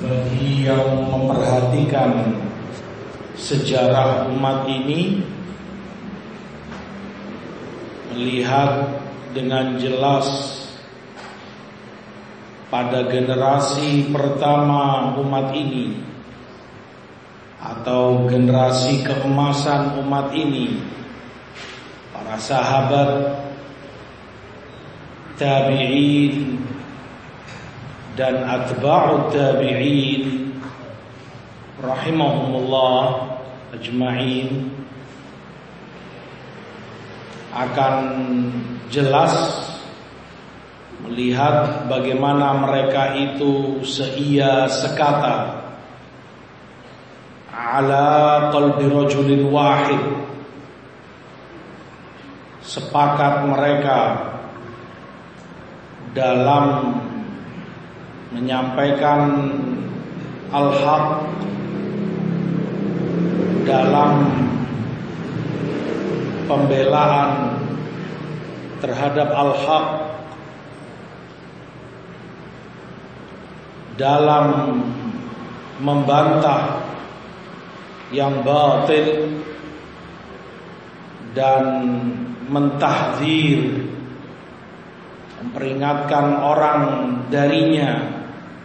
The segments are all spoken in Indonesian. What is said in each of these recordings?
Bagi yang memperhatikan sejarah umat ini, melihat dengan jelas pada generasi pertama umat ini atau generasi keemasan umat ini, para sahabat, tabi'in dan atba'ut tabi'in rahimahumullah ajma'in, akan jelas melihat bagaimana mereka itu seia sekata ala qalbi rajulin wahid, sepakat mereka dalam menyampaikan al-haq, dalam pembelaan terhadap al-haq, dalam membantah yang batil dan mentahdzir, memperingatkan orang darinya,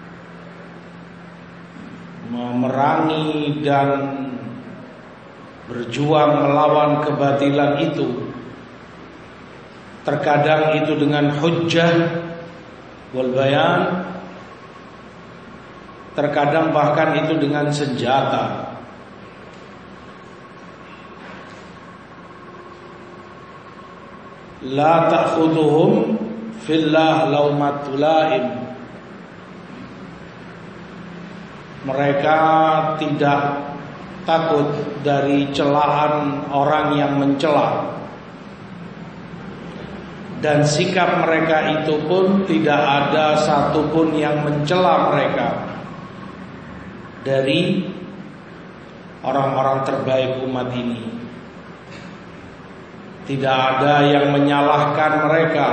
memerangi dan berjuang melawan kebatilan itu. Terkadang itu dengan hujjah wal bayan, terkadang bahkan itu dengan senjata. La ta'khudhuhum fillah laumatul laim. Mereka tidak takut dari celaan orang yang mencela, dan sikap mereka itu pun tidak ada satupun yang mencela mereka dari orang-orang terbaik umat ini. Tidak ada yang menyalahkan mereka,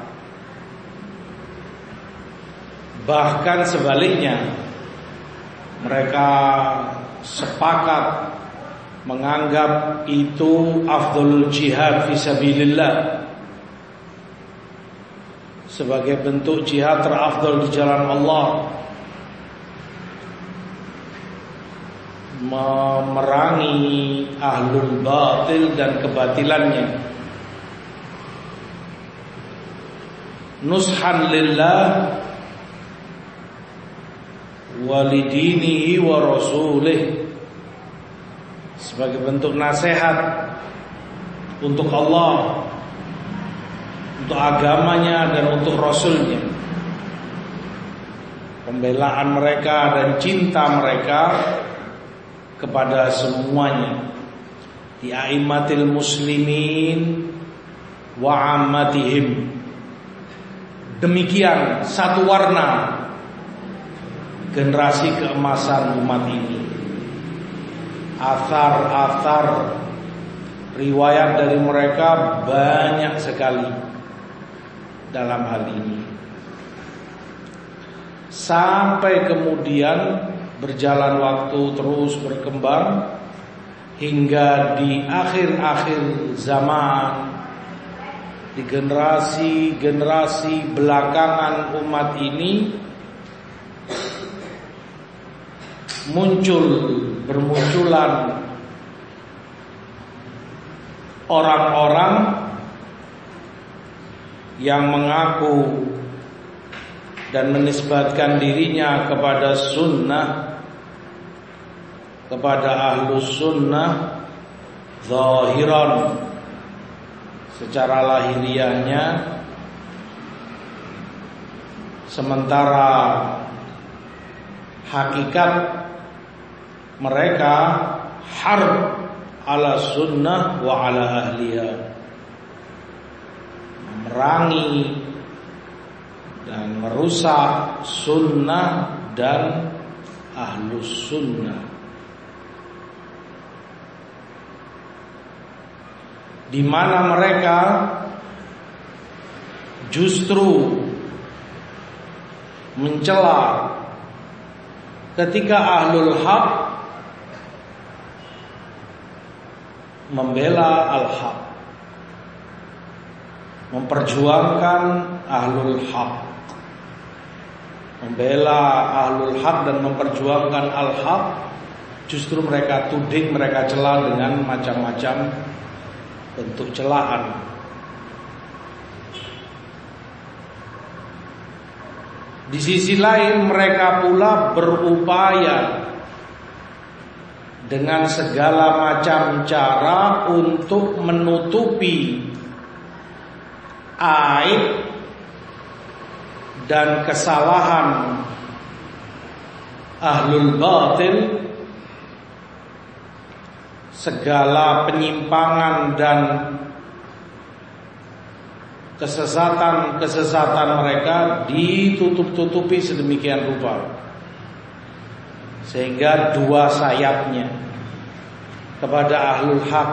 bahkan sebaliknya mereka sepakat menganggap itu afdhalul jihad fisabilillah, sebagai bentuk jihad terafdal di jalan Allah, memerangi ahlul batil dan kebatilannya. Nushan lillah walidinihi wa rasulih, sebagai bentuk nasihat untuk Allah, untuk agamanya dan untuk rasulnya. Pembelaan mereka dan cinta mereka kepada semuanya, di a'immatil muslimin wa ammatihim. Demikian satu warna generasi keemasan umat ini. Athar-athar riwayat dari mereka banyak sekali dalam hal ini. Sampai kemudian berjalan waktu terus berkembang hingga di akhir-akhir zaman, di generasi-generasi belakangan umat ini bermunculan orang-orang yang mengaku dan menisbatkan dirinya kepada sunnah, kepada ahlus sunnah zahiran, secara lahiriahnya, sementara hakikat mereka harb ala sunnah wa ala ahliha, memerangi dan merusak sunnah dan ahlus sunnah. Di mana mereka justru mencela ketika ahlul haq membela al-haq, memperjuangkan ahlul haq, membela ahlul haq dan memperjuangkan al-haq, justru mereka tuding, mereka cela dengan macam-macam bentuk celaan. Di sisi lain mereka pula berupaya dengan segala macam cara untuk menutupi aib dan kesalahan ahlul batil, segala penyimpangan dan kesesatan mereka ditutup-tutupi sedemikian rupa, sehingga dua sayapnya kepada ahlul haq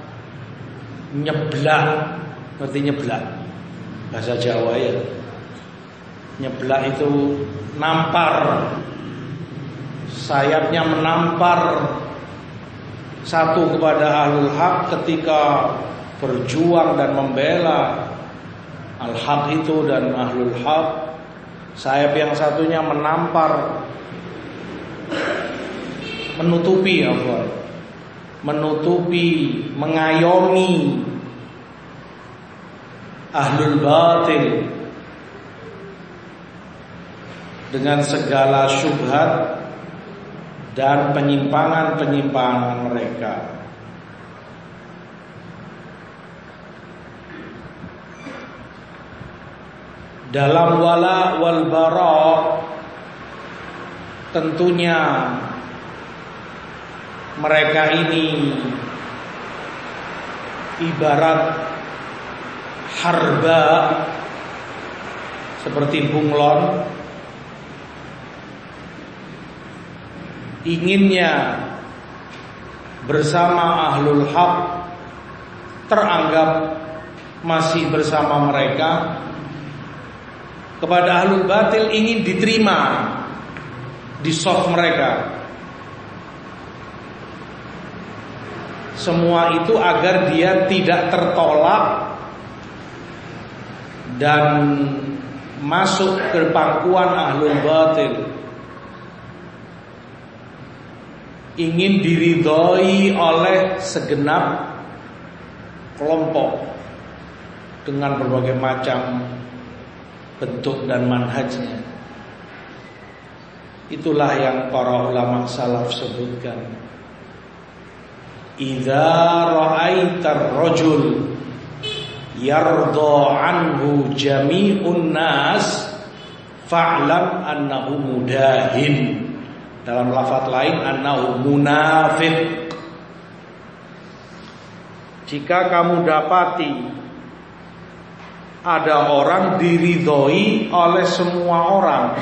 nyeblak. Ngerti nyeblak? Bahasa Jawa ya. Nyeblak itu nampar, sayapnya menampar satu kepada ahlul haq ketika berjuang dan membela al-haq itu dan ahlul haq. Sayap yang satunya menampar, menutupi mengayomi ahlul batil dengan segala syubhat dan penyimpangan mereka. Dalam wala wal bara tentunya mereka ini ibarat harba, seperti bunglon, inginnya bersama ahlul haq, teranggap masih bersama mereka. Kepada ahlul batil ingin diterima di saf mereka. Semua itu agar dia tidak tertolak dan masuk ke pangkuan ahlul batil. Ingin diridhoi oleh segenap kelompok dengan berbagai macam bentuk dan manhajnya. Itulah yang para ulama salaf sebutkan. Idza ra'aitar rajul yardha anhu jami'un nas fa'lam annahu mudahin. Dalam lafaz lain annahu munafiq. Jika kamu dapati ada orang diridhoi oleh semua orang,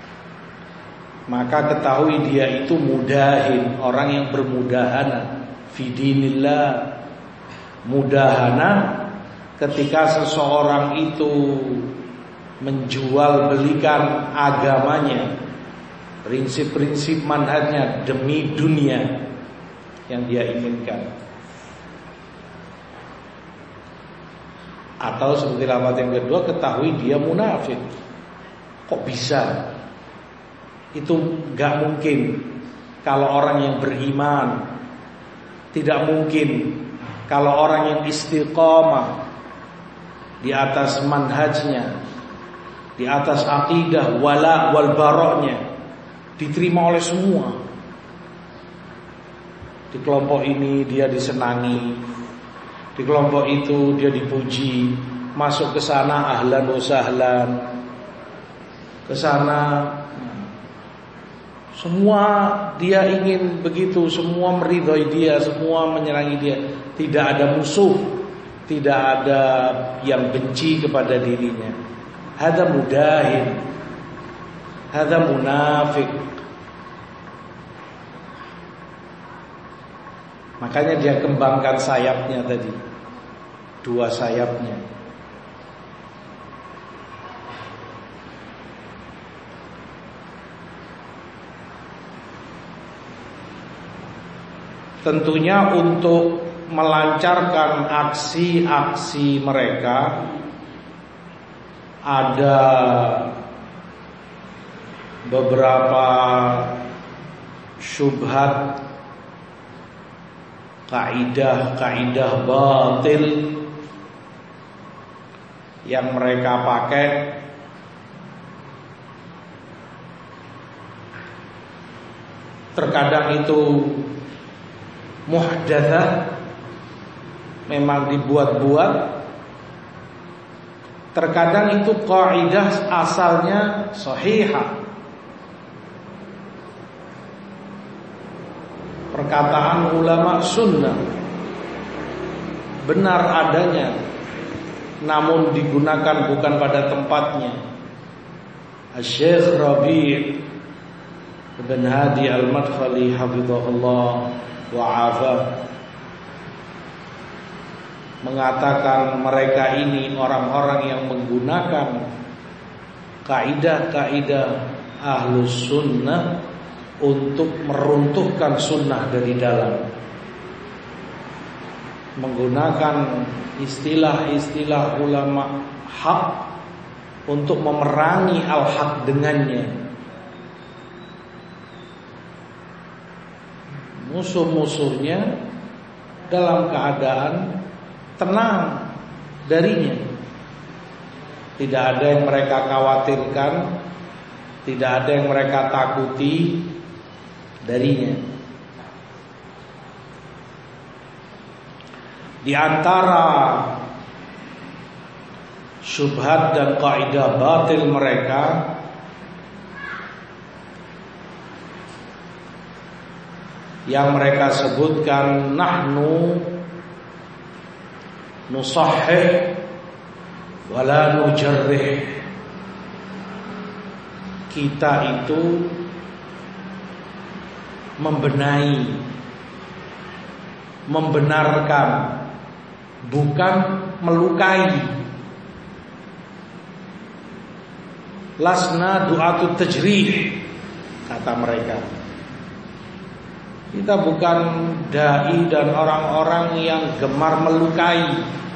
maka ketahui dia itu mudahin, orang yang bermudahana fi dinillah. Mudahana ketika seseorang itu menjual belikan agamanya, prinsip-prinsip manhajnya demi dunia yang dia inginkan. Atau seperti lafaz yang kedua, ketahui dia munafik. Kok bisa? Itu gak mungkin kalau orang yang beriman. Tidak mungkin kalau orang yang istiqamah di atas manhajnya, di atas aqidah wala wal baroknya, diterima oleh semua. Di kelompok ini dia disenangi, di kelompok itu dia dipuji, masuk ke sana ahlan wa sahlan, ke sana semua dia ingin begitu, semua meridhoi dia, semua menyenangi dia. Tidak ada musuh, tidak ada yang benci kepada dirinya. Hadza mudahin, hadza munafik. Makanya dia kembangkan sayapnya tadi, dua sayapnya. tentunya untuk melancarkan aksi-aksi mereka ada beberapa syubhat, kaidah-kaidah batil yang mereka pakai. Terkadang itu muhdatsah, memang dibuat-buat. Terkadang itu kaidah asalnya sahihah, perkataan ulama sunnah, benar adanya, namun digunakan bukan pada tempatnya. Syekh Rabi' bin Hadi Al-Madkhali hafizahullah wa afah mengatakan mereka ini orang-orang yang menggunakan kaidah-kaidah ahlus sunnah untuk meruntuhkan sunnah dari dalam, menggunakan istilah-istilah ulama hak untuk memerangi al-haq dengannya. Musuh-musuhnya dalam keadaan tenang darinya. Tidak ada yang mereka khawatirkan, tidak ada yang mereka takuti darinya. Di antara syubhat dan kaidah batil mereka yang mereka sebutkan, nahnu nusahhih wala nujarrih, kita itu membenahi, membenarkan, bukan melukai. Lasna du'atut tajrih, kata mereka. Kita bukan dai dan orang-orang yang gemar melukai.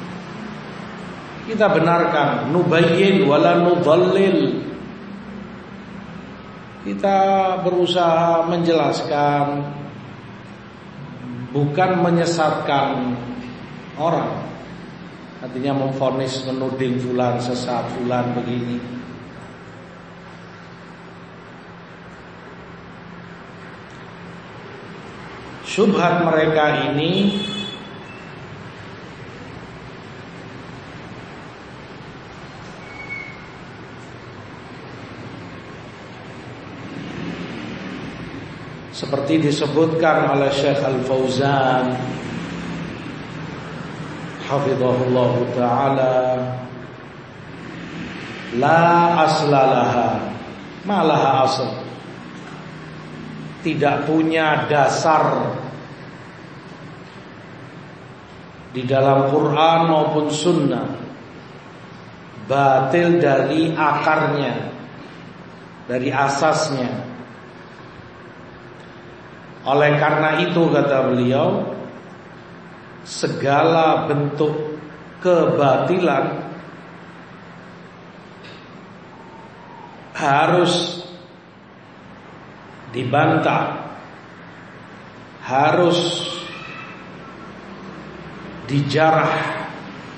Kita benarkan, nubayyin wala nudhallil. Kita berusaha menjelaskan, bukan menyesatkan orang. Artinya memvonis, menuding fulan sesat, fulan begini. Syubhat mereka ini seperti disebutkan oleh Syekh Al-Fauzan hafizahullah ta'ala, la aslalaha, malaha asl, tidak punya dasar di dalam Quran maupun Sunnah, batil dari akarnya, dari asasnya. Oleh karena itu, kata beliau, segala bentuk kebatilan harus dibantah, harus dijarah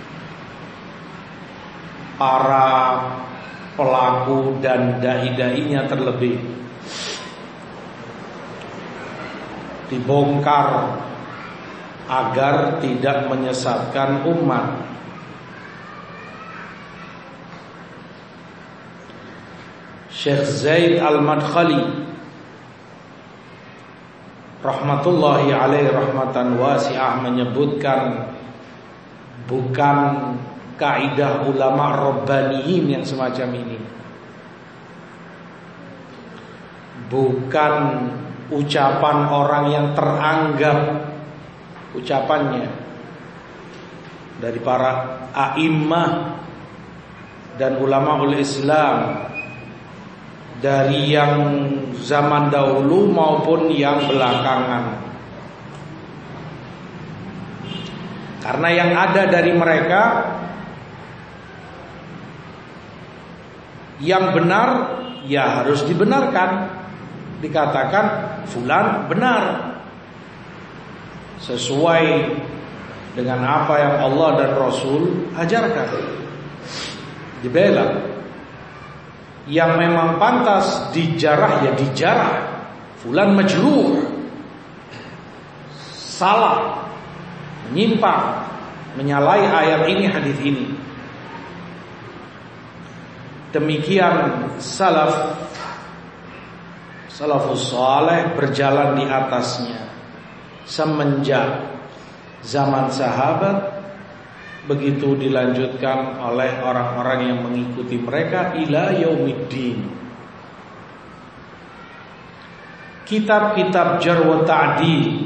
para pelaku dan dai-dainya terlebih, dibongkar agar tidak menyesatkan umat. Syekh Zaid Al-Madkhali rahmatullahi alaihi rahmatan wasi'ah menyebutkan, bukan kaidah ulama rabbaniyin yang semacam ini, bukan ucapan orang yang teranggap ucapannya dari para a'immah dan ulama ul Islam, dari yang zaman dahulu maupun yang belakangan. Karena yang ada dari mereka yang benar ya harus dibenarkan. Dikatakan fulan benar sesuai dengan apa yang Allah dan Rasul ajarkan, dibela. Yang memang pantas dijarah ya dijarah. Fulan majruh, salah, menyimpang, menyalahi ayat ini, hadis ini. Demikian salafus saleh berjalan di atasnya semenjak zaman sahabat, begitu dilanjutkan oleh orang-orang yang mengikuti mereka ila yaumiddin. Kitab-kitab jarh wa ta'dil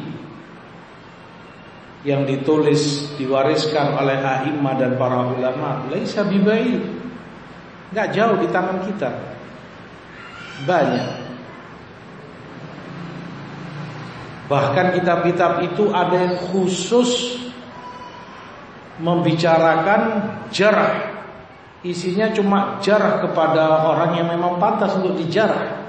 yang ditulis diwariskan oleh a'immah dan para ulama laisa bibaid, enggak jauh di tangan kita. Banyak. Bahkan kitab-kitab itu ada yang khusus membicarakan jarh. Isinya cuma jarh kepada orang yang memang pantas untuk dijarah.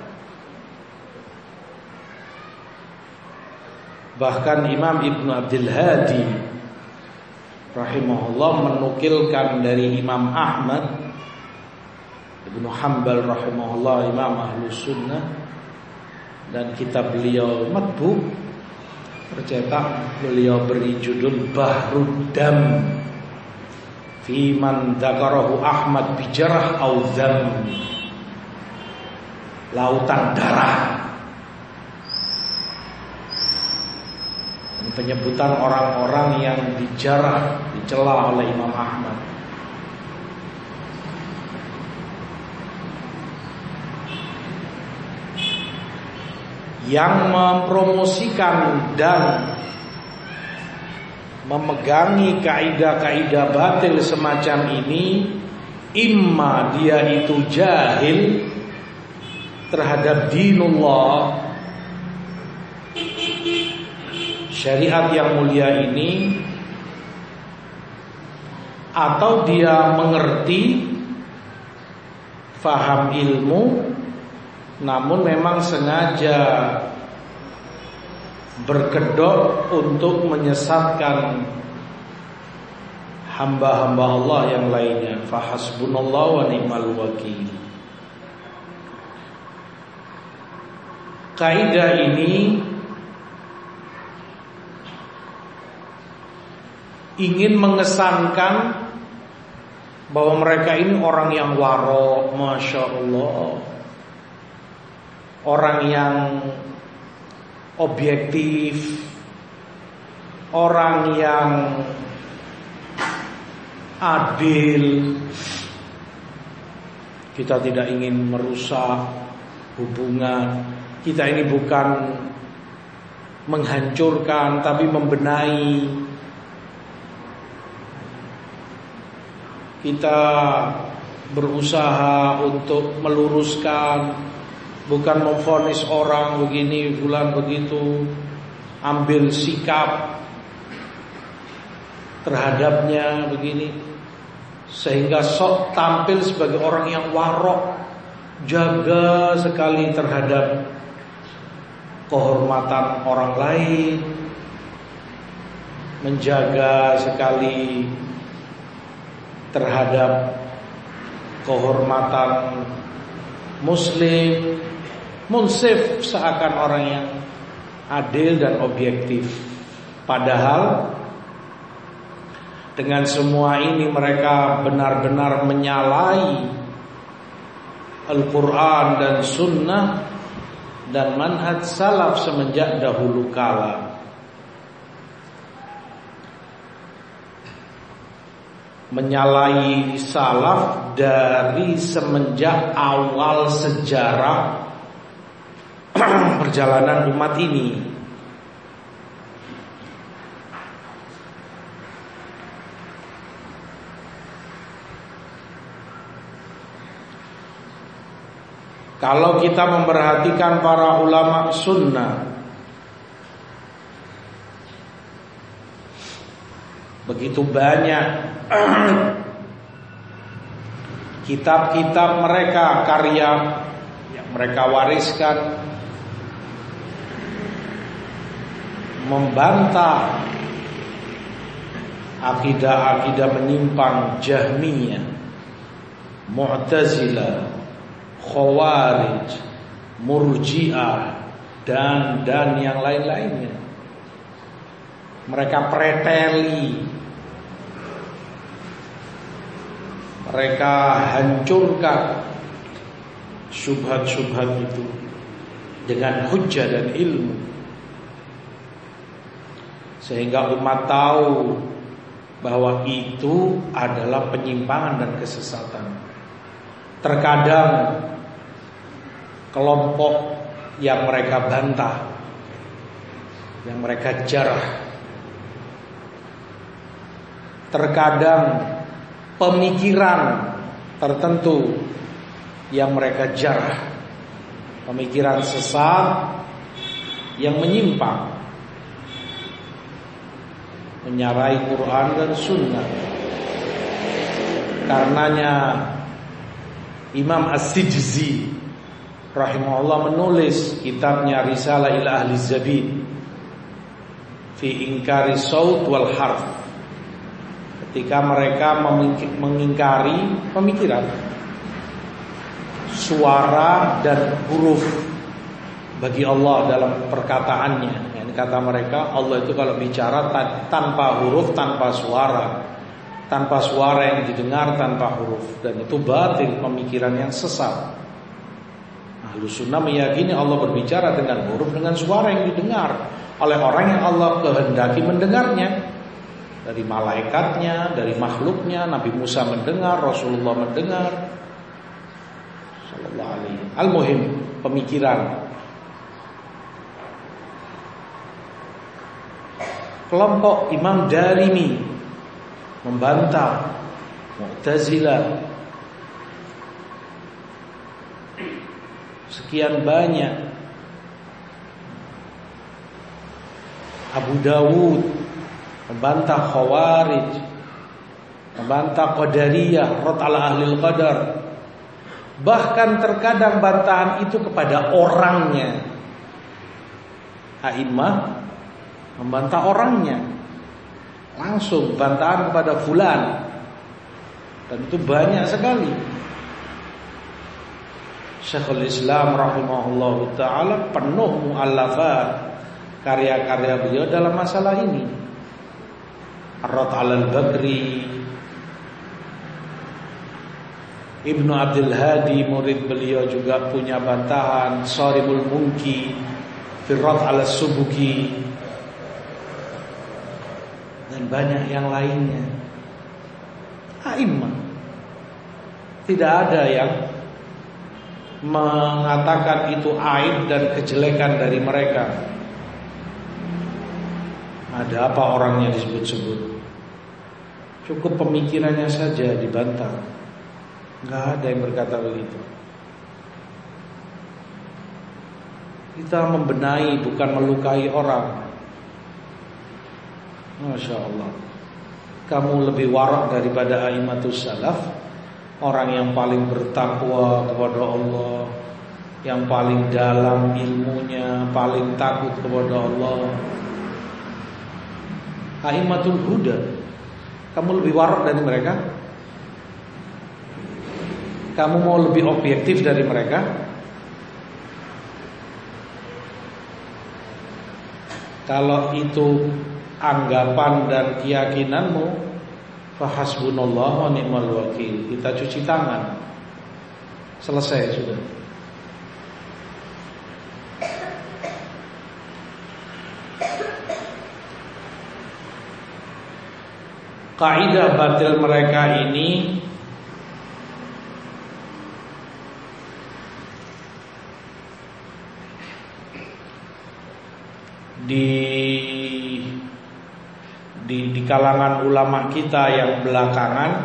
Bahkan Imam Ibn Abdul Hadi rahimahullah menukilkan dari Imam Ahmad Ibn Hanbal rahimahullah, Imam Ahlus Sunnah, dan kitab beliau matbu tercetak, beliau beri judul Bahrud Dam fi man dzakarahu Ahmad bijarh au dzam, lautan darah, penyebutan orang-orang yang dijarah, dicela oleh Imam Ahmad. Yang mempromosikan dan memegangi kaidah-kaidah batil semacam ini, imma dia itu jahil terhadap dinullah, syariat yang mulia ini, atau dia mengerti, faham ilmu, namun memang sengaja berkedok untuk menyesatkan hamba-hamba Allah yang lainnya. Fahasbunallah wa ni'mal wakil. Kaidah ini ingin mengesankan bahwa mereka ini orang yang waro, masya Allah, orang yang objektif, orang yang adil. Kita tidak ingin merusak hubungan. Kita ini bukan menghancurkan, tapi membenahi. Kita berusaha untuk meluruskan, bukan memvonis orang begini, fulan begitu, ambil sikap terhadapnya begini, sehingga sok tampil sebagai orang yang warok, jaga sekali terhadap kehormatan orang lain, menjaga sekali terhadap kehormatan muslim, munsif, seakan orang yang adil dan objektif. Padahal dengan semua ini mereka benar-benar menyalahi Al-Quran dan Sunnah dan manhaj salaf semenjak dahulu kala. Menyalahi salaf dari semenjak awal sejarah perjalanan umat ini. Kalau kita memperhatikan para ulama sunnah, begitu banyak kitab-kitab mereka, karya yang mereka wariskan, membantah akidah-akidah menyimpang Jahmiyah, Mu'tazilah, Khawarij, Murji'ah dan yang lain-lainnya. Mereka preteli, mereka hancurkan syubhat-syubhat itu dengan hujjah dan ilmu, sehingga umat tahu bahwa itu adalah penyimpangan dan kesesatan. Terkadang kelompok yang mereka bantah, yang mereka jarah, terkadang pemikiran tertentu yang mereka jarah, pemikiran sesat yang menyimpang, menyarai Quran dan Sunnah. Karenanya Imam As-Sijzi rahimahullah menulis kitabnya Risalah ila Ahli Zabid fi Inkari Saut wal Harf, ketika mereka mengingkari pemikiran, suara dan huruf bagi Allah dalam perkataannya. Yang kata mereka, Allah itu kalau bicara tanpa huruf, tanpa suara yang didengar, tanpa huruf. Dan itu batil, pemikiran yang sesat. Ahlus Sunnah meyakini Allah berbicara dengan huruf, dengan suara yang didengar oleh orang yang Allah kehendaki mendengarnya. Dari malaikatnya, dari makhluknya. Nabi Musa mendengar, Rasulullah mendengar, sallallahu alaihi. Al-muhim, pemikiran. Kelompok Imam Darimi membantah Mu'tazilah. Sekian banyak. Abu Dawud membantah Khawarij, membantah Qadariyah, Rad ala Ahlil Qadar. Bahkan terkadang bantahan itu kepada orangnya. A'immah membantah orangnya, langsung bantahan kepada fulan. Dan itu banyak sekali. Syekhul Islam rahimahullahu ta'ala penuh mu'allafat, karya-karya beliau dalam masalah ini. Ar-Rad 'alal Bagri, Ibnu Abdul Hadi murid beliau juga punya bantahan, Sharimul Munki, Ar-Rad 'ala Subuki, dan banyak yang lainnya. A'immah, tidak ada yang mengatakan itu aib dan kejelekan dari mereka. Ada apa orangnya disebut-sebut? Cukup pemikirannya saja dibantah. Enggak ada yang berkata begitu. Kita membenahi, bukan melukai orang. Masya Allah. Kamu lebih warak daripada a'immatus salaf, orang yang paling bertakwa kepada Allah, yang paling dalam ilmunya, paling takut kepada Allah. A'immatul huda, kamu lebih warak dari mereka? Kamu mau lebih objektif dari mereka? Kalau itu anggapan dan keyakinanmu, fahasbunallah wa ni'mal wakil. Kita cuci tangan. Selesai sudah. Kaidah batil mereka ini di kalangan ulama kita yang belakangan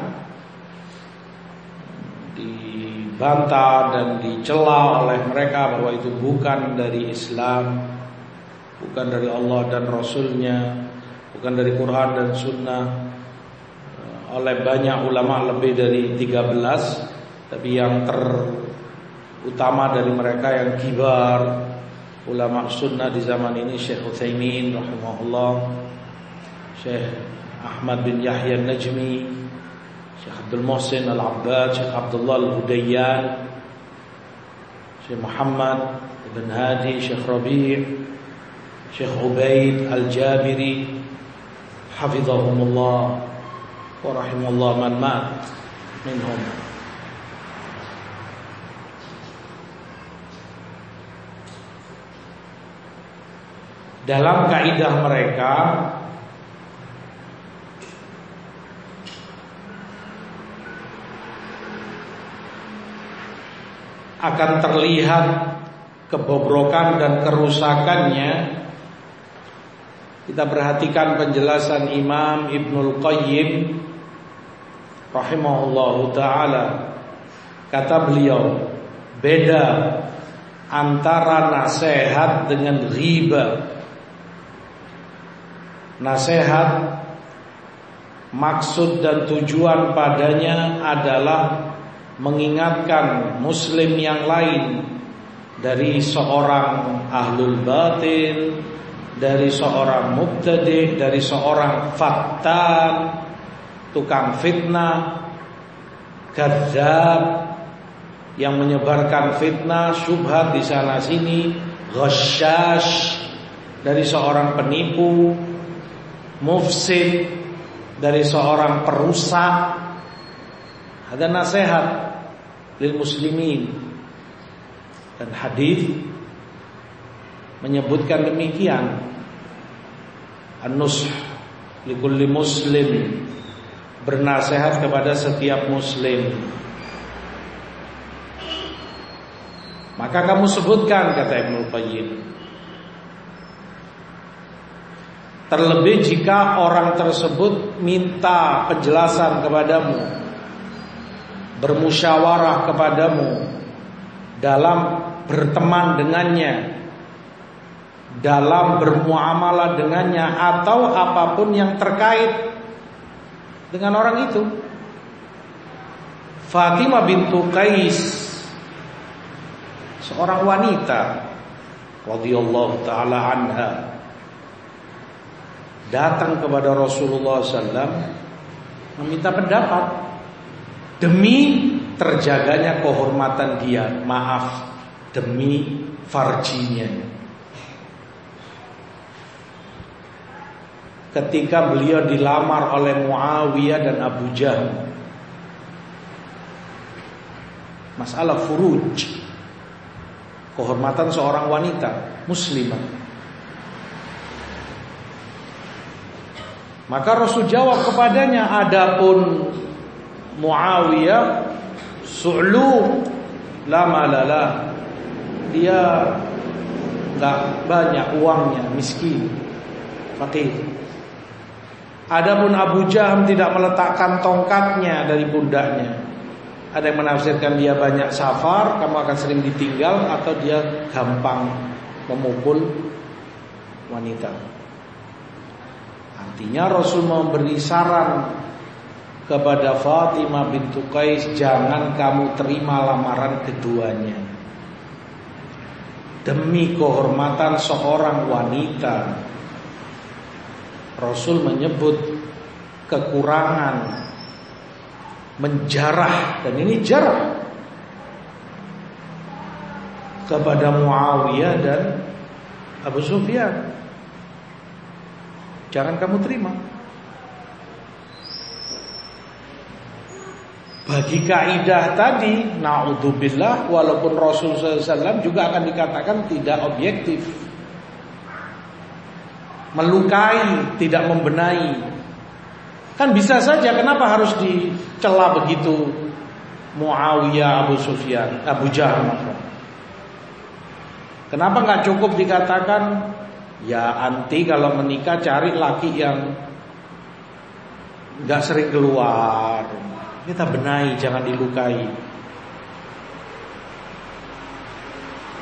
dibantah dan dicela oleh mereka bahwa itu bukan dari Islam, bukan dari Allah dan Rasulnya, bukan dari Quran dan Sunnah, oleh banyak ulama lebih dari 13, tapi yang terutama dari mereka yang kibar ulama sunnah di zaman ini, Syekh Utsaimin rahimahullah, Syekh Ahmad bin Yahya An-Najmi, Syekh Abdul Muhsin Al-Abbad, Syekh Abdullah Al-Hudayyan, Syekh Muhammad Ibn Hadi, Syekh Rabi', Syekh Ubaid Al-Jabiri, hafizahumullah wa rahimallah man mat minhum. Dalam kaidah mereka akan terlihat kebobrokan dan kerusakannya. Kita perhatikan penjelasan Imam Ibnul Qayyim rahimahullahu ta'ala. Kata beliau, beda antara nasihat dengan riba. Nasihat maksud dan tujuan padanya adalah mengingatkan muslim yang lain dari seorang ahlul batil, dari seorang mubtadi', dari seorang fattan, tukang fitnah, kadzdzab yang menyebarkan fitnah, syubhat di sana sini, ghasyash dari seorang penipu, mufsid dari seorang perusak. Ada nasihat lil muslimin, dan hadis menyebutkan demikian. An-nush likulli muslim, bernasihat kepada setiap muslim. Maka kamu sebutkan, kata Ibnu Qayyim, terlebih jika orang tersebut minta penjelasan kepadamu, bermusyawarah kepadamu dalam berteman dengannya, dalam bermuamalah dengannya, atau apapun yang terkait dengan orang itu. Fatimah bintu Qais, seorang wanita radhiyallahu ta'ala anha, datang kepada Rasulullah SAW meminta pendapat demi terjaganya kehormatan dia, maaf, demi farjinya. Ketika beliau dilamar oleh Muawiyah dan Abu Jahal, masalah furuj, kehormatan seorang wanita muslimah. Maka Rasul jawab kepadanya, adapun Muawiyah su'lu la malala, dia enggak banyak uangnya, miskin, fakir. Adapun Abu Jahal tidak meletakkan tongkatnya dari pundaknya. Ada yang menafsirkan dia banyak safar, kamu akan sering ditinggal, atau dia gampang memukul wanita. Artinya Rasul memberi saran kepada Fatimah bintu Qais, jangan kamu terima lamaran keduanya. Demi kehormatan seorang wanita, Rasul menyebut kekurangan, menjarah, dan ini jarah kepada Muawiyah dan Abu Sufyan. Jangan kamu terima. Bagi kaidah tadi, na'udzubillah, walaupun Rasul SAW juga akan dikatakan tidak objektif, melukai, tidak membenahi. Kan bisa saja, kenapa harus dicela begitu Muawiyah, Abu Sufyan, Abu Jahal? Kenapa nggak cukup dikatakan, ya anti kalau menikah cari laki yang nggak sering keluar. Kita benahi, jangan dilukai.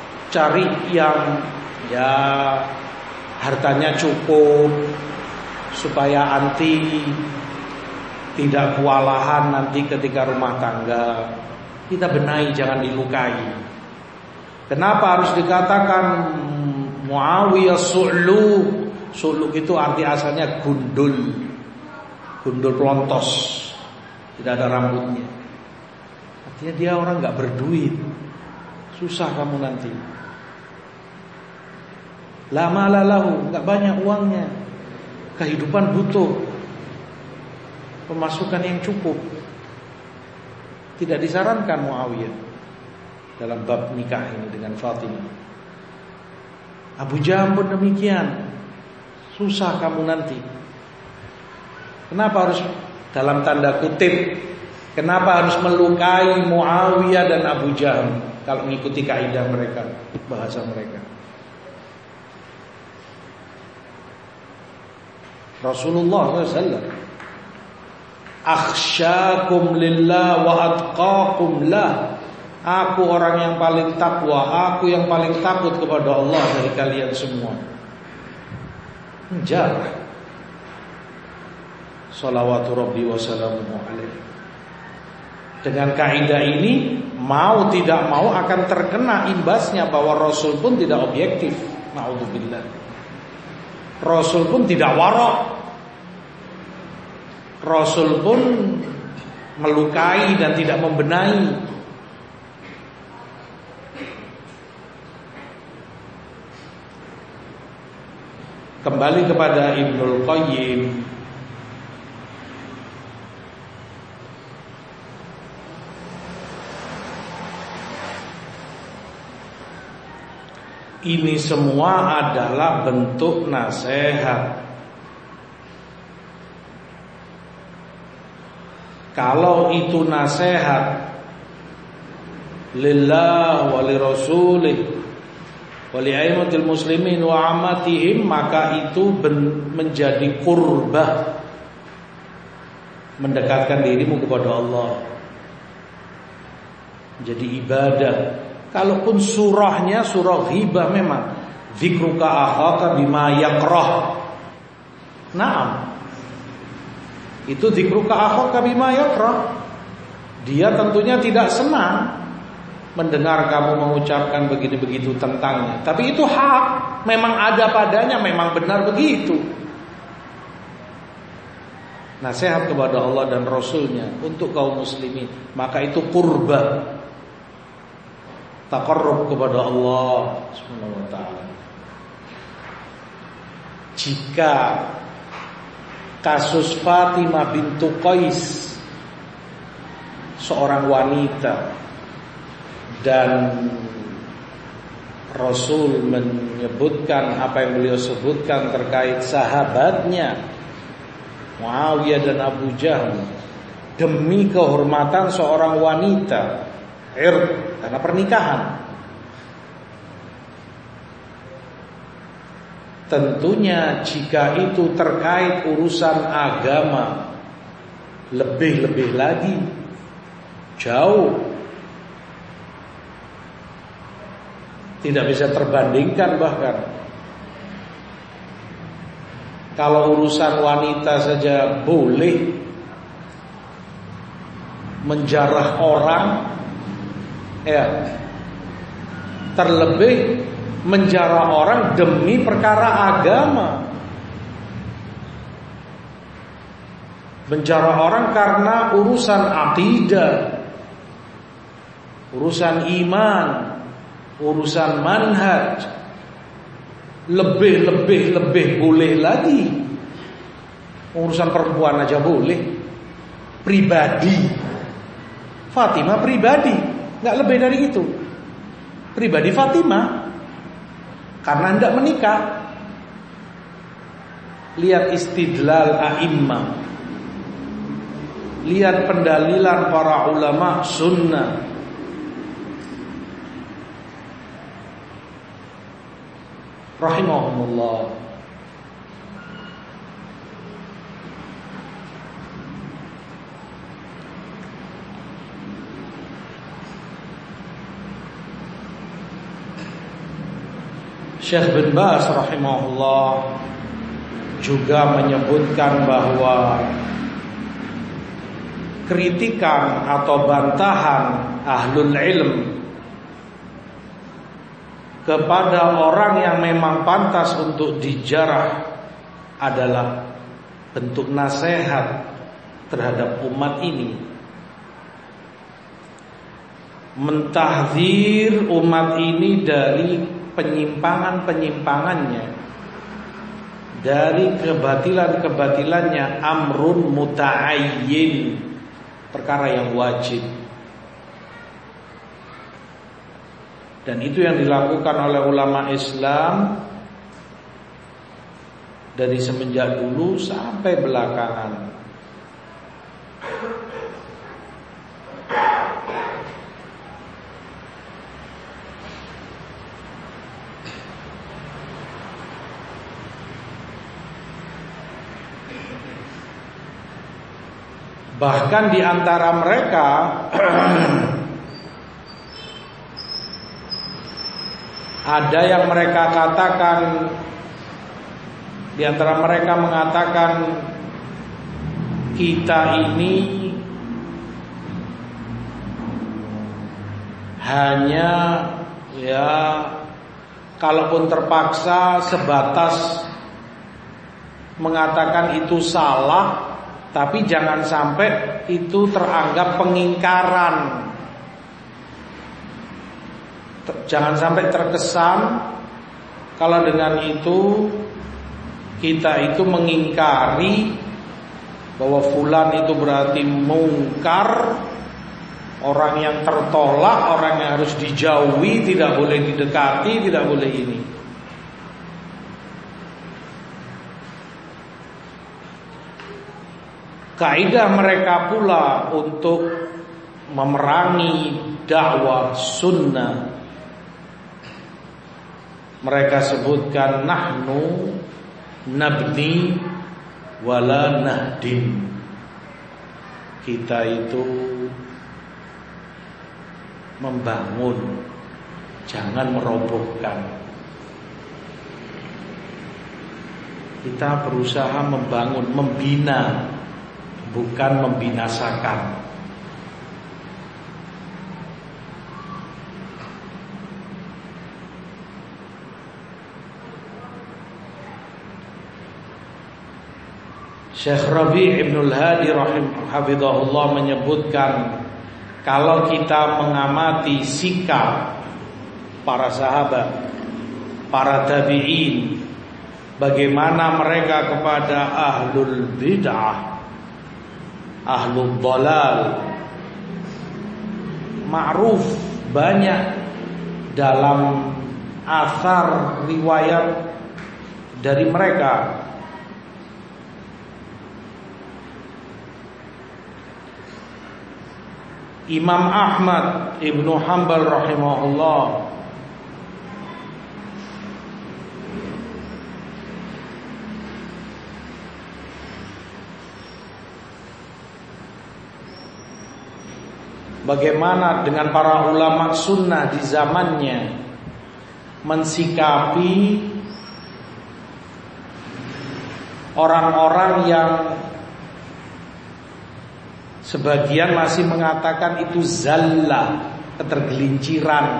Cari yang ya hartanya cukup, supaya anti tidak kewalahan nanti ketika rumah tangga. Kita benahi, jangan dilukai. Kenapa harus dikatakan Muawiyah su'luk? Su'luk itu arti asalnya gundul. Gundul pelontos, tidak ada rambutnya. Artinya dia orang gak berduit. Susah kamu nanti. La mala lahu, gak banyak uangnya. Kehidupan butuh pemasukan yang cukup. Tidak disarankan Muawiyah dalam bab nikah ini dengan Fatimah. Abu Jahal pun demikian. Susah kamu nanti. Kenapa harus dalam tanda kutip, kenapa harus melukai Muawiyah dan Abu Jahal kalau mengikuti kaidah mereka, bahasa mereka? Rasulullah SAW, akhsyakum lillah wa atqakum lah. Aku orang yang paling takwa, aku yang paling takut kepada Allah dari kalian semua. Jarah. Salawatu Rabbi wa salamuhu alaihi. Dengan kaidah ini, mau tidak mau akan terkena imbasnya bahwa Rasul pun tidak objektif. Na'udzubillah. Rasul pun tidak warok. Rasul pun melukai dan tidak membenahi. Kembali kepada Ibnul Qayyim, ini semua adalah bentuk nasihat. Kalau itu nasihat lillah wa li rasulih wa li aimatil muslimin wa amatihim, maka itu menjadi qurbah, mendekatkan dirimu kepada Allah, menjadi ibadah. Kalaupun surahnya surah ghibah, memang dzikruka akhaka bima yakrah. Naam, itu dzikruka akhaka bima yakrah. Dia tentunya tidak senang mendengar kamu mengucapkan begitu-begitu tentangnya. Tapi itu hak, memang ada padanya, memang benar begitu. Nasihat kepada Allah dan Rasulnya untuk kaum muslimin, maka itu qurbah, taqarrub kepada Allah Subhanahu wa ta'ala. Jika kasus Fatimah bintu Qais, seorang wanita, dan Rasul menyebutkan apa yang beliau sebutkan terkait sahabatnya Muawiyah dan Abu Jahal, demi kehormatan seorang wanita, karena pernikahan, tentunya jika itu terkait urusan agama, lebih-lebih lagi, jauh tidak bisa terbandingkan. Bahkan kalau urusan wanita saja boleh menjarah orang, ya, terlebih menjarah orang demi perkara agama, menjarah orang karena urusan akidah, urusan iman, urusan manhaj, lebih boleh lagi. Urusan perempuan aja boleh, pribadi. Fatimah pribadi, nggak lebih dari itu. Pribadi Fatimah, karena hendak menikah. Lihat istidlal a'immah, lihat pendalilan para ulama sunnah. Rahimahumullah. Syekh bin Baz rahimahullah juga menyebutkan bahwa kritikan atau bantahan ahlul ilm kepada orang yang memang pantas untuk dijarah adalah bentuk nasihat terhadap umat ini, mentahdzir umat ini dari penyimpangan-penyimpangannya, dari kebatilan-kebatilannya, amrun muta'ayyin, perkara yang wajib. Dan itu yang dilakukan oleh ulama Islam dari semenjak dulu sampai belakangan. Bahkan di antara mereka ada yang mereka katakan, di antara mereka mengatakan kita ini hanya ya kalaupun terpaksa sebatas mengatakan itu salah, tapi jangan sampai itu teranggap pengingkaran. Jangan sampai terkesan kalau dengan itu kita itu mengingkari bahwa fulan itu berarti mungkar, orang yang tertolak, orang yang harus dijauhi, tidak boleh didekati, tidak boleh ini. Kaidah mereka pula untuk memerangi dakwah sunnah, mereka sebutkan nahnu nabni wala nahdim. Kita itu membangun, jangan merobohkan. Kita berusaha membangun, membina, bukan membinasakan. Syekh Rabi' Ibnul Hadi hafizahullah menyebutkan, kalau kita mengamati sikap para sahabat, para tabi'in, bagaimana mereka kepada ahlul bid'ah, ahlul dhalal, ma'ruf banyak dalam athar riwayat dari mereka. Imam Ahmad Ibnu Hanbal rahimahullah bagaimana dengan para ulama sunnah di zamannya mensikapi orang-orang yang sebagian masih mengatakan itu zallah, ketergelinciran.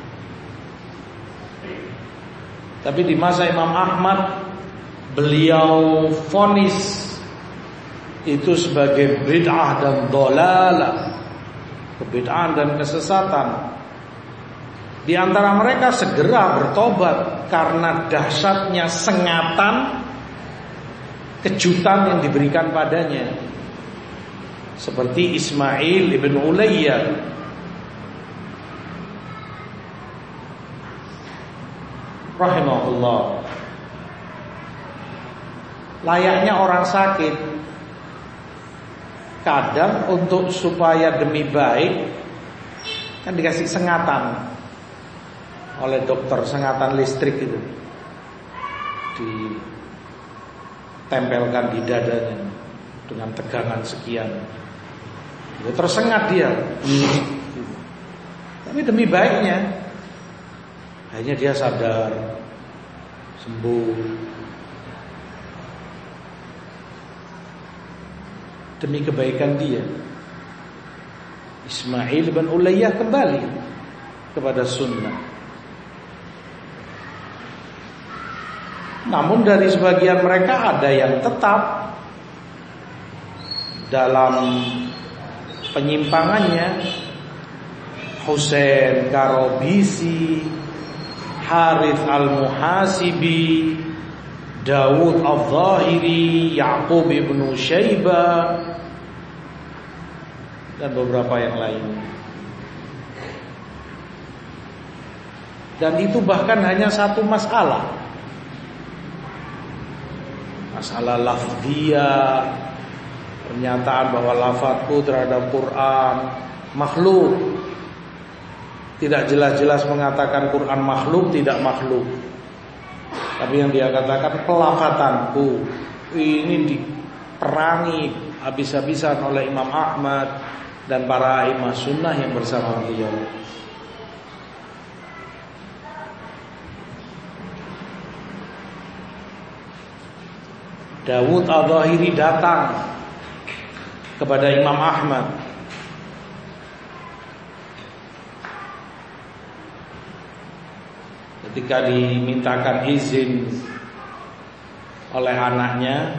Tapi di masa Imam Ahmad, beliau vonis itu sebagai bid'ah dan dhalalah, kebid'ahan dan kesesatan. Di antara mereka segera bertobat karena dahsyatnya sengatan, kejutan yang diberikan padanya. Seperti Ismail ibn Ulayyah, rahimahullah. Layaknya orang sakit, kadang untuk supaya demi baik kan dikasih sengatan oleh dokter, sengatan listrik itu ditempelkan di dadanya dengan tegangan sekian. Tersengat dia. Tapi demi baiknya, akhirnya dia sadar, sembuh. demi kebaikan dia. Ismail bin Ulayyah kembali kepada sunnah. Namun dari sebagian mereka ada yang tetap dalam penyimpangannya. Husain Karobisi, Harith Al-Muhasibi, Dawud Al-Zahiri, Ya'qub ibn Syaibah, dan beberapa yang lain. Dan itu bahkan hanya satu masalah. Masalah lafziyah, pernyataan bahwa lafadzku terhadap Quran makhluk. Tidak jelas-jelas mengatakan Quran makhluk, tidak makhluk. Tapi yang dia katakan pelafatanku ini diperangi habis-habisan oleh Imam Ahmad dan para imam sunnah yang bersama beliau. Dawud Al-Zahiri datang kepada Imam Ahmad. Ketika dimintakan izin oleh anaknya,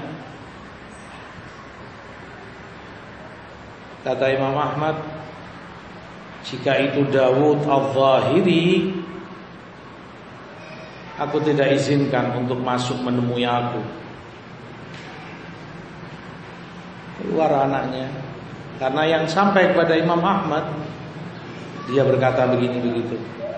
kata Imam Ahmad, jika itu Dawud Al-Zahiri, aku tidak izinkan untuk masuk menemui aku. Keluar anaknya, karena yang sampai kepada Imam Ahmad, dia berkata begini begitu.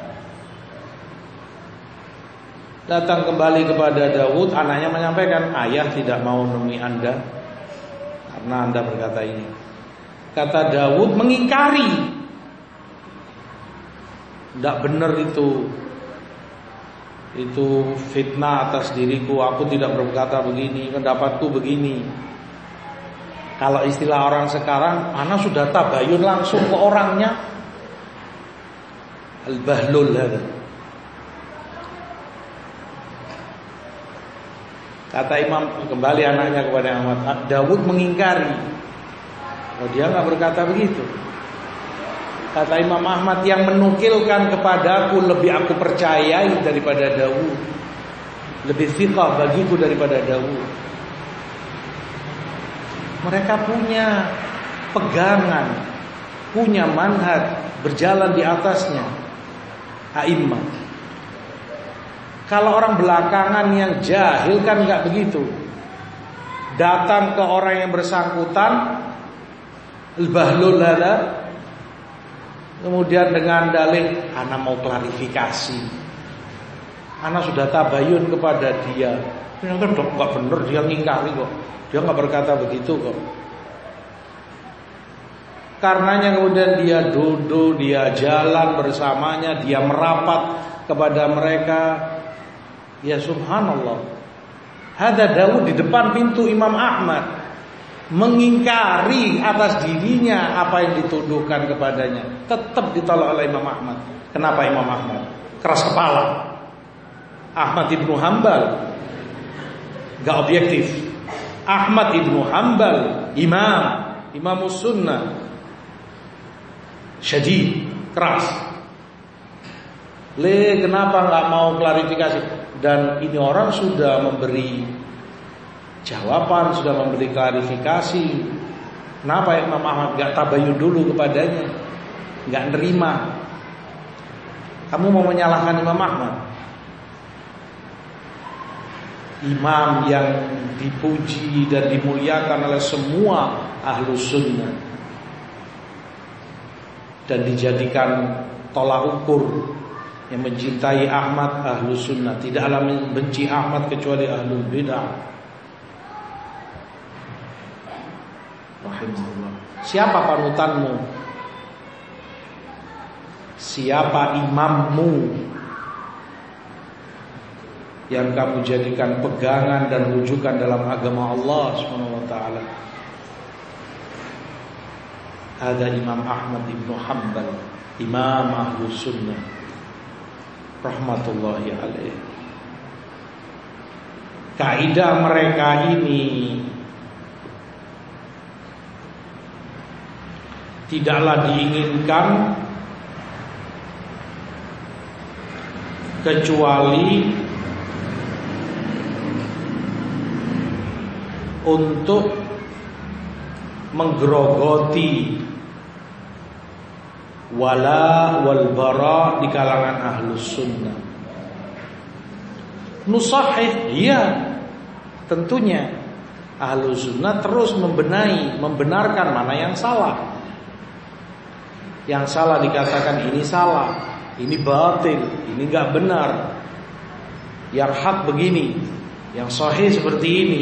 Datang kembali kepada Dawud, anaknya menyampaikan, ayah tidak mau menemui anda karena anda berkata ini. Kata Dawud mengingkari, tidak benar itu fitnah atas diriku, aku tidak berkata begini, pendapatku begini. Kalau istilah orang sekarang, anak sudah tabayun langsung ke orangnya. Al-bahlul ada. Kata Imam, kembali anaknya kepada Ahmad, Dawud mengingkari. Oh, dia nggak berkata begitu. Kata Imam Ahmad, yang menukilkan kepadaku lebih aku percayai daripada Dawud, lebih thiqah bagiku daripada Dawud. Mereka punya pegangan, punya manhaj, berjalan di atasnya. A'immah. Kalau orang belakangan yang jahil kan nggak begitu. Datang ke orang yang bersangkutan, al-bahlul lada, kemudian dengan dalih, ana mau klarifikasi, ana sudah tabayun kepada dia. Ternyata nggak benar, dia ngingkari kok. Dia nggak berkata begitu kok. Karenanya kemudian dia duduk, dia jalan bersamanya, dia merapat kepada mereka. Ya subhanallah, ada Dawud di depan pintu Imam Ahmad, mengingkari atas dirinya apa yang dituduhkan kepadanya. Tetap ditolak oleh Imam Ahmad. Kenapa Imam Ahmad? Keras kepala. Ahmad ibnu Hanbal gak objektif. Ahmad ibnu Hanbal, Imam Sunnah, syadid, keras. Kenapa gak mau klarifikasi? Dan ini orang sudah memberi jawaban, sudah memberi klarifikasi. Kenapa Imam Ahmad gak tabayun dulu kepadanya, gak nerima? Kamu mau menyalahkan Imam Ahmad, imam yang dipuji dan dimuliakan oleh semua ahlu sunnah, dan dijadikan tolak ukur. Yang mencintai Ahmad ahlu sunnah, tidaklah membenci Ahmad kecuali ahlu bid'ah. Rahimahullah. Siapa panutanmu? Siapa imammu yang kamu jadikan pegangan dan rujukan dalam agama Allah Subhanahu wa taala? Ada Imam Ahmad ibnu Hanbal, imam ahlu sunnah rahmatullahi alaih. Kaidah mereka ini tidaklah diinginkan kecuali untuk menggerogoti wala wal bara di kalangan ahlus sunnah. Nusahih, iya, tentunya ahlus sunnah terus membenarkan mana yang salah. Yang salah dikatakan ini salah, ini batil, ini enggak benar. Yang hak begini, yang sahih seperti ini.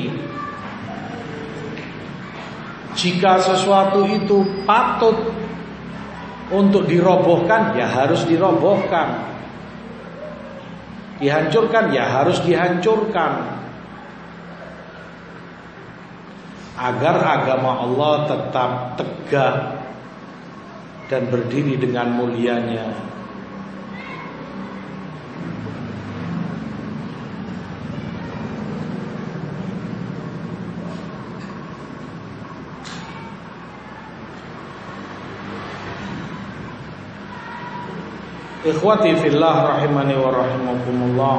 Jika sesuatu itu patut untuk dirobohkan, ya harus dirobohkan. Dihancurkan, ya harus dihancurkan. Agar agama Allah tetap tegak dan berdiri dengan mulianya. Ikhwati fillah rahimani wa rahimakumullah.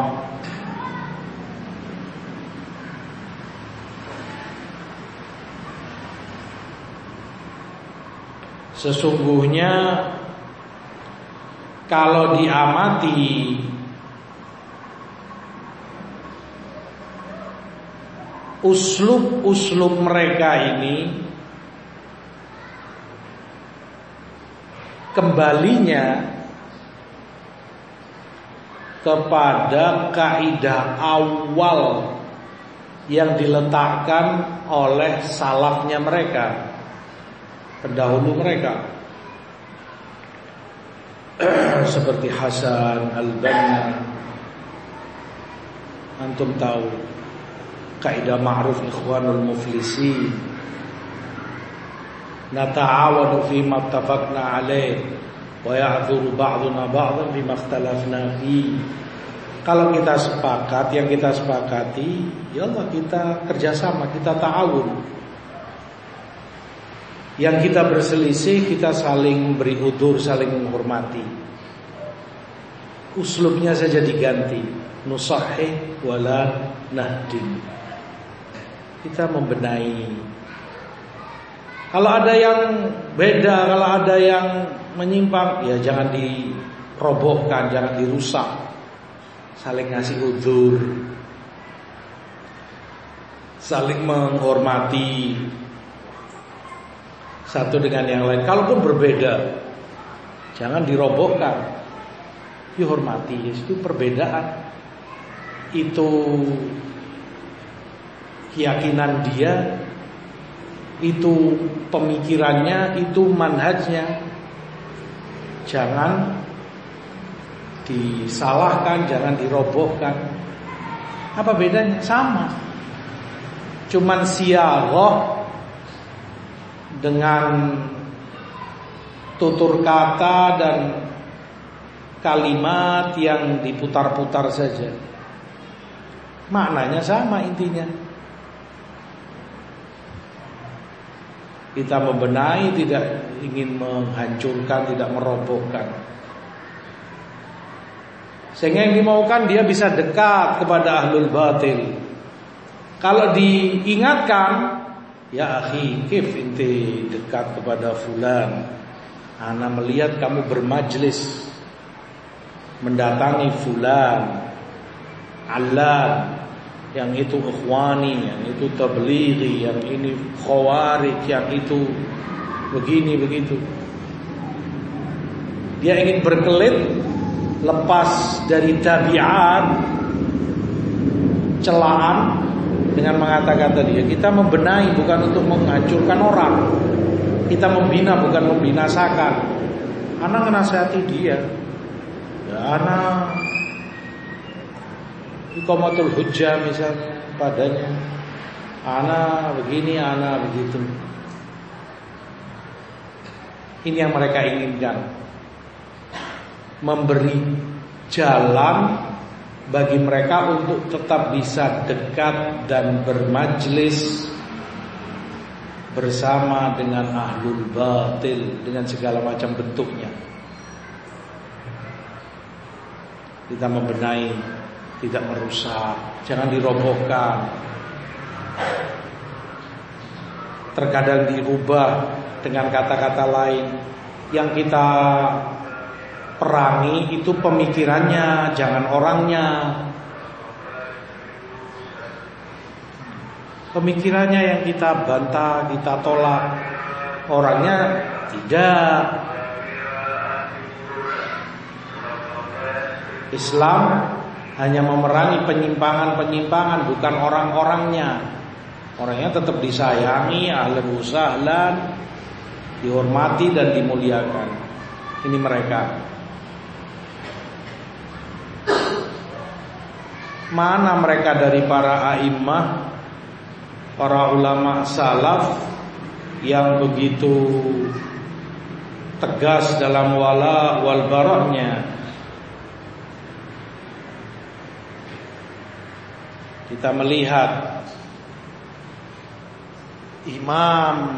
Sesungguhnya kalau diamati uslub mereka ini, kembalinya kepada kaidah awal yang diletakkan oleh salafnya mereka, pendahulu mereka, seperti Hasan al-Banna. Antum tahu kaidah ma'ruf ikhwanul muflisin, nata'awadu fima ittafaqna alaih wa ya'dzuru ba'duna ba'dhan bima ikhtalafna fi. Kalau kita sepakat, yang kita sepakati, ya Allah, kita kerjasama, kita ta'awun. Yang kita berselisih, kita saling beri udzur, saling menghormati. Uslubnya saja diganti, nusahih wala nahdin. Kita membenahi. Kalau ada yang beda, kalau ada yang menyimpang, ya jangan dirobohkan, jangan dirusak. Saling ngasih udzur, saling menghormati satu dengan yang lain. Kalaupun berbeda, jangan dirobohkan, dihormati. Itu perbedaan, itu keyakinan dia, itu pemikirannya, itu manhajnya. Jangan disalahkan, jangan dirobohkan. Apa bedanya? Sama, cuman siyaghah dengan tutur kata dan kalimat yang diputar-putar saja. Maknanya sama intinya. Kita membenahi, tidak ingin menghancurkan, tidak merobohkan. Sehingga yang dimaukan dia bisa dekat kepada ahlul batil. Kalau diingatkan, ya akhi, kif inti dekat kepada fulan. Ana melihat kamu bermajlis mendatangi fulan, alan, yang itu ikhwani, yang itu tablighi, yang ini khawarij, yang itu begini begitu. Dia ingin berkelit, lepas dari tabiat celaan dengan mengatakan tadi, kita membenahi bukan untuk menghancurkan orang, kita membina bukan membinasakan. Anak menasihati dia, ya anak iqamatul hujjah misalnya padanya, anak begini, anak begitu. Ini yang mereka inginkan, memberi jalan bagi mereka untuk tetap bisa dekat dan bermajlis bersama dengan ahlul batil dengan segala macam bentuknya. Kita membenahi, tidak merusak, jangan dirobohkan. Terkadang dirubah dengan kata-kata lain. Yang kita perangi itu pemikirannya, jangan orangnya. Pemikirannya yang kita bantah, kita tolak, orangnya tidak. Islam hanya memerangi penyimpangan-penyimpangan, bukan orang-orangnya. Orangnya tetap disayangi, ahlan wa sahlan, dihormati dan dimuliakan. Ini mereka. Mana mereka dari para a'immah, para ulama salaf yang begitu tegas dalam wala wal barahnya? Kita melihat Imam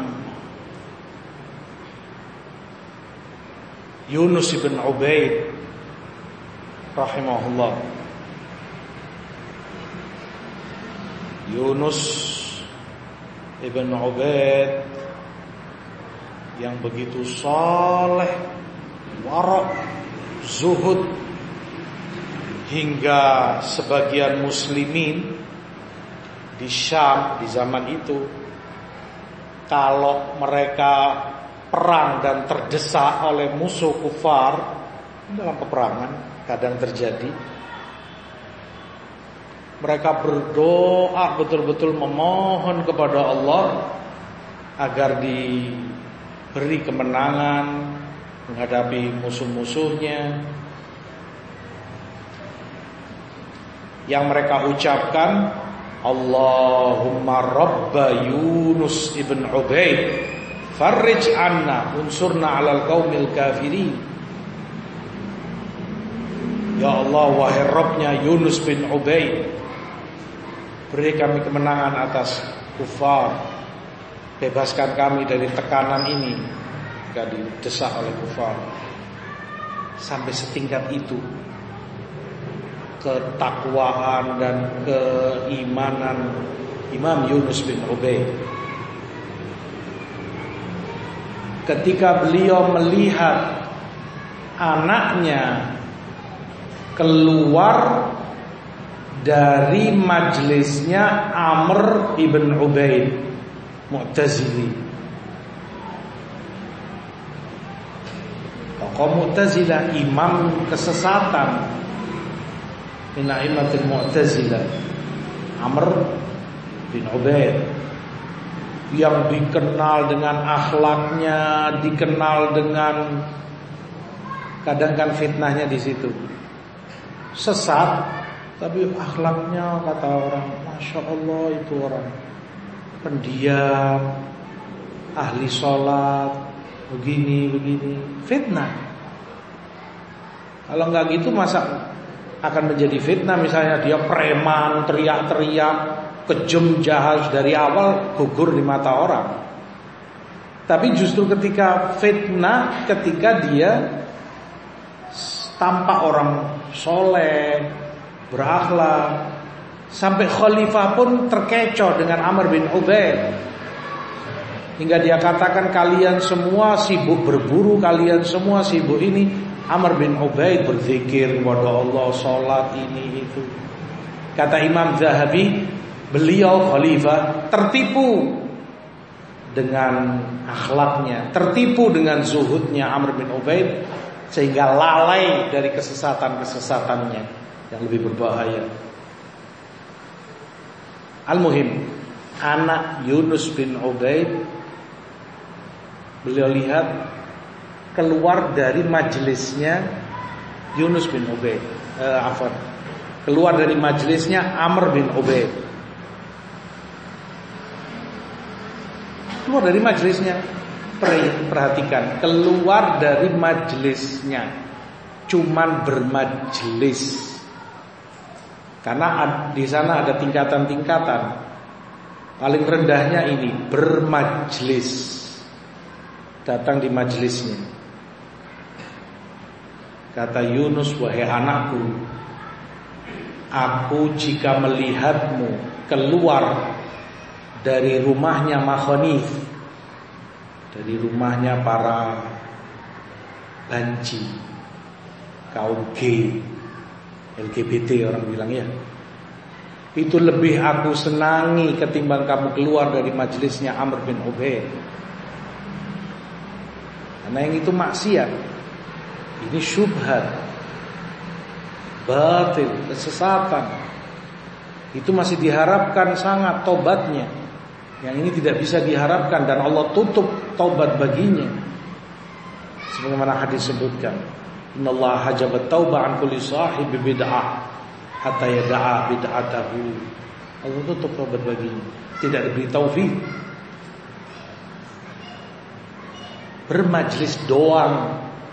Yunus bin Ubaid rahimahullah. Yunus ibn Ubaid yang begitu saleh, wara', zuhud, hingga sebagian muslimin di Syam di zaman itu, kalau mereka perang dan terdesak oleh musuh kufar dalam peperangan, kadang terjadi, mereka berdoa betul-betul memohon kepada Allah agar diberi kemenangan menghadapi musuh-musuhnya. Yang mereka ucapkan, Allahumma rabba Yunus ibn Ubaid farrij anna unsurna alal qaumil kafirin. Ya Allah, wahai Rabbnya Yunus bin Ubaid, beri kami kemenangan atas kufar, bebaskan kami dari tekanan ini jika didesak oleh kufar. Sampai setingkat itu ketakwaan dan keimanan Imam Yunus bin Ubaid. Ketika beliau melihat anaknya keluar dari majelisnya Amr ibn Ubaid, Mu'tazili. Tokoh Mu'tazilah, imam kesesatan, min a'immatil Mu'tazilah, Amr bin Ubaid, yang dikenal dengan akhlaknya, dikenal dengan, kadang kan fitnahnya di situ, sesat tapi akhlaknya kata orang, masya Allah, itu orang pendiam, ahli sholat, begini. Fitnah. Kalau nggak gitu masa akan menjadi fitnah? Misalnya dia preman, teriak-teriak, kejam, jahat, dari awal gugur di mata orang. Tapi justru ketika fitnah, ketika dia tampak orang soleh, berakhlak, sampai khalifah pun terkecoh dengan Amr bin Ubaid, hingga dia katakan, kalian semua sibuk berburu, kalian semua sibuk ini. Amr bin Ubaid berzikir kepada Allah, sholat, ini itu. Kata Imam Zahabi, beliau khalifah tertipu dengan akhlaknya, tertipu dengan zuhudnya Amr bin Ubaid, sehingga lalai dari kesesatan-kesesatannya yang lebih berbahaya. Al-muhim, anak Yunus bin Ubaid, beliau lihat keluar dari majelisnya Yunus bin Ubaid, keluar dari majelisnya Amr bin Ubaid. Keluar dari majelisnya, perhatikan, keluar dari majelisnya, cuman bermajelis. Karena di sana ada tingkatan-tingkatan. Paling rendahnya ini bermajlis, datang di majlisnya. Kata Yunus, wahai anakku, aku jika melihatmu keluar dari rumahnya Makhonif, dari rumahnya para banci, kaum gay, LGBT orang bilang ya, itu lebih aku senangi ketimbang kamu keluar dari majelisnya Amr bin Ubaid. Karena yang itu maksiat, ini syubhat, batil, kesesatan. Itu masih diharapkan sangat tobatnya. Yang ini tidak bisa diharapkan dan Allah tutup taubat baginya. Sebagaimana hadis sebutkan, innallaha hajabat taubah an kulli sahibi bid'ah hatta yada'a bid'atahu. Allah tutup taubat baginya, tidak diberi taufik. Bermajlis doang,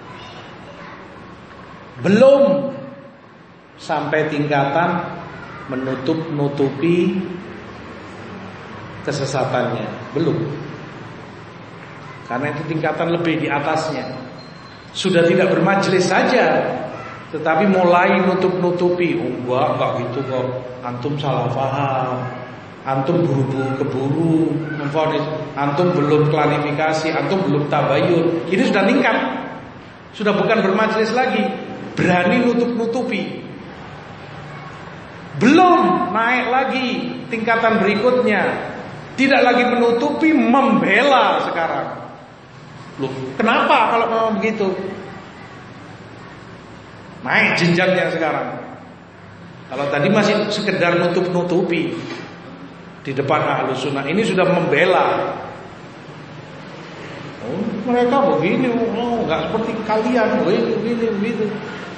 belum sampai tingkatan menutup-nutupi kesesatannya, belum. Karena itu tingkatan lebih di atasnya. Sudah tidak bermajlis saja, tetapi mulai nutup-nutupi. Enggak gitu kok. Antum salah paham. Antum buru-buru memfonis. Antum belum klarifikasi, antum belum tabayun. Ini sudah tingkat. Sudah bukan bermajlis lagi, berani nutup-nutupi. Belum naik lagi tingkatan berikutnya. Tidak lagi menutupi, membela sekarang. Loh, kenapa kalau memang begitu? Naik jenjangnya sekarang. Kalau tadi masih sekedar nutup-nutupi di depan Ahlus Sunnah, ini sudah membela. Oh, mereka begini, nggak seperti kalian, begini, begitu.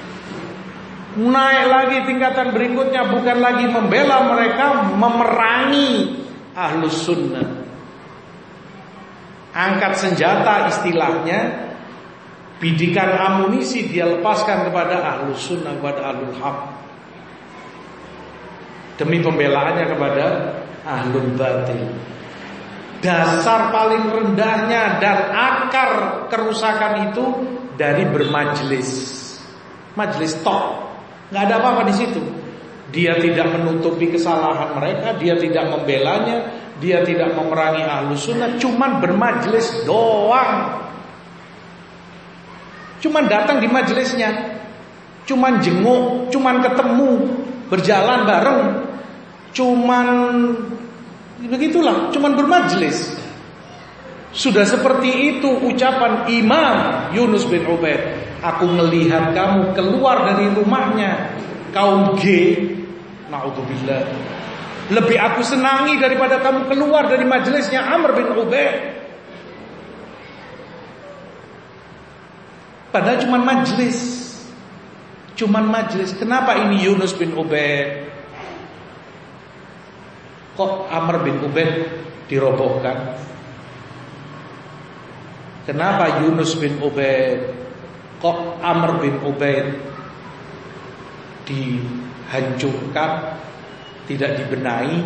Naik lagi tingkatan berikutnya, bukan lagi membela mereka, memerangi Ahlus Sunnah. Angkat senjata istilahnya, bidikan amunisi dia lepaskan kepada Ahlus Sunnah, kepada Ahlul Haq, demi pembelaannya kepada Ahlul Batil. Dasar paling rendahnya dan akar kerusakan itu dari bermajlis. Majlis tok, nggak ada apa-apa di situ. Dia tidak menutupi kesalahan mereka, dia tidak membelanya, dia tidak memerangi Ahlus Sunnah, cuman bermajlis doang. Cuman datang di majelisnya, cuman jenguk, cuman ketemu, berjalan bareng, cuman begitulah, cuman bermajlis. Sudah seperti itu ucapan Imam Yunus bin Ubaid. Aku melihat kamu keluar dari rumahnya kaum G, naudzubillah, lebih aku senangi daripada kamu keluar dari majelisnya Amr bin Ubaid. Padahal cuman majlis. Cuman majlis. Kenapa ini Yunus bin Ubaid? Kok Amr bin Ubaid dirobohkan? Kenapa Yunus bin Ubaid? Kok Amr bin Ubaid dihancurkan, tidak dibenahi?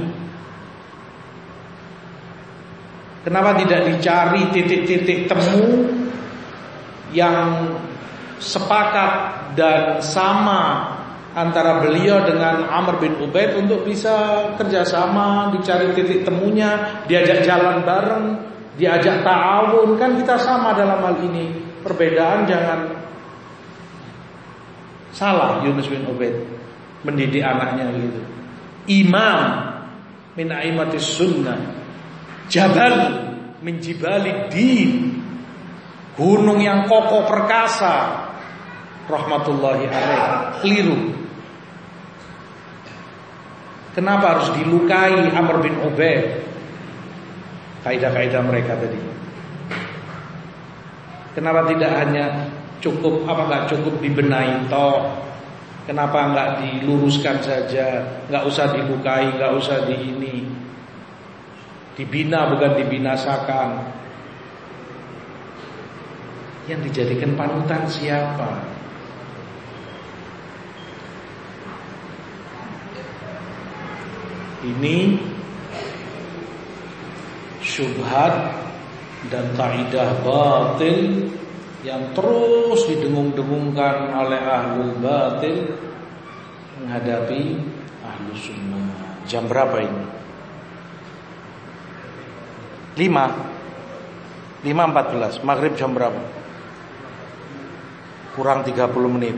Kenapa tidak dicari titik-titik temu yang sepakat dan sama antara beliau dengan Amr bin Ubaid untuk bisa kerjasama, dicari titik temunya, diajak jalan bareng, diajak ta'awun. Kan kita sama dalam hal ini. Perbedaan jangan salah. Yunus bin Ubaid mendidik anaknya gitu. Imam min aimatis sunnah, jabal min jibali din, gunung yang kokoh perkasa, rahmatullahi alaih. Keliru. Kenapa harus dilukai Amr bin Ubaid? Kaidah-kaidah mereka tadi. Kenapa tidak hanya cukup, nggak cukup dibenahi toh? Kenapa nggak diluruskan saja? Nggak usah dilukai, nggak usah dibina bukan dibinasakan. Yang dijadikan panutan siapa? Ini syubhat dan kaidah batil yang terus didengung-dengungkan oleh ahlul batil menghadapi ahlus sunnah. Jam berapa ini? 5:14. Maghrib jam berapa? Kurang 30 menit.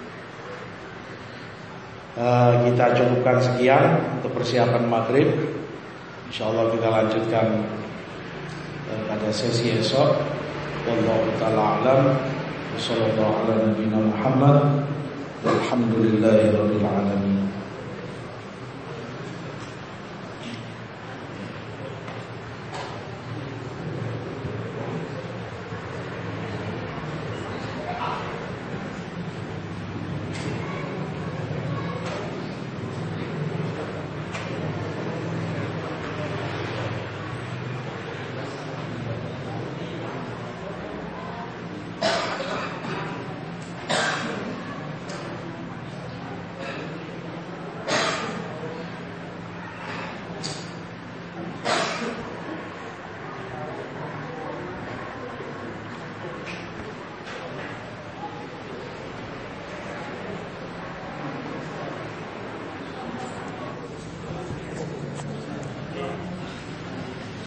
Kita cukupkan sekian untuk persiapan maghrib. InsyaAllah kita lanjutkan pada sesi esok. Wallahu ta'ala a'lam. Wassallallahu ala nabiyina Muhammad. Walhamdulillahi rabbil alamin.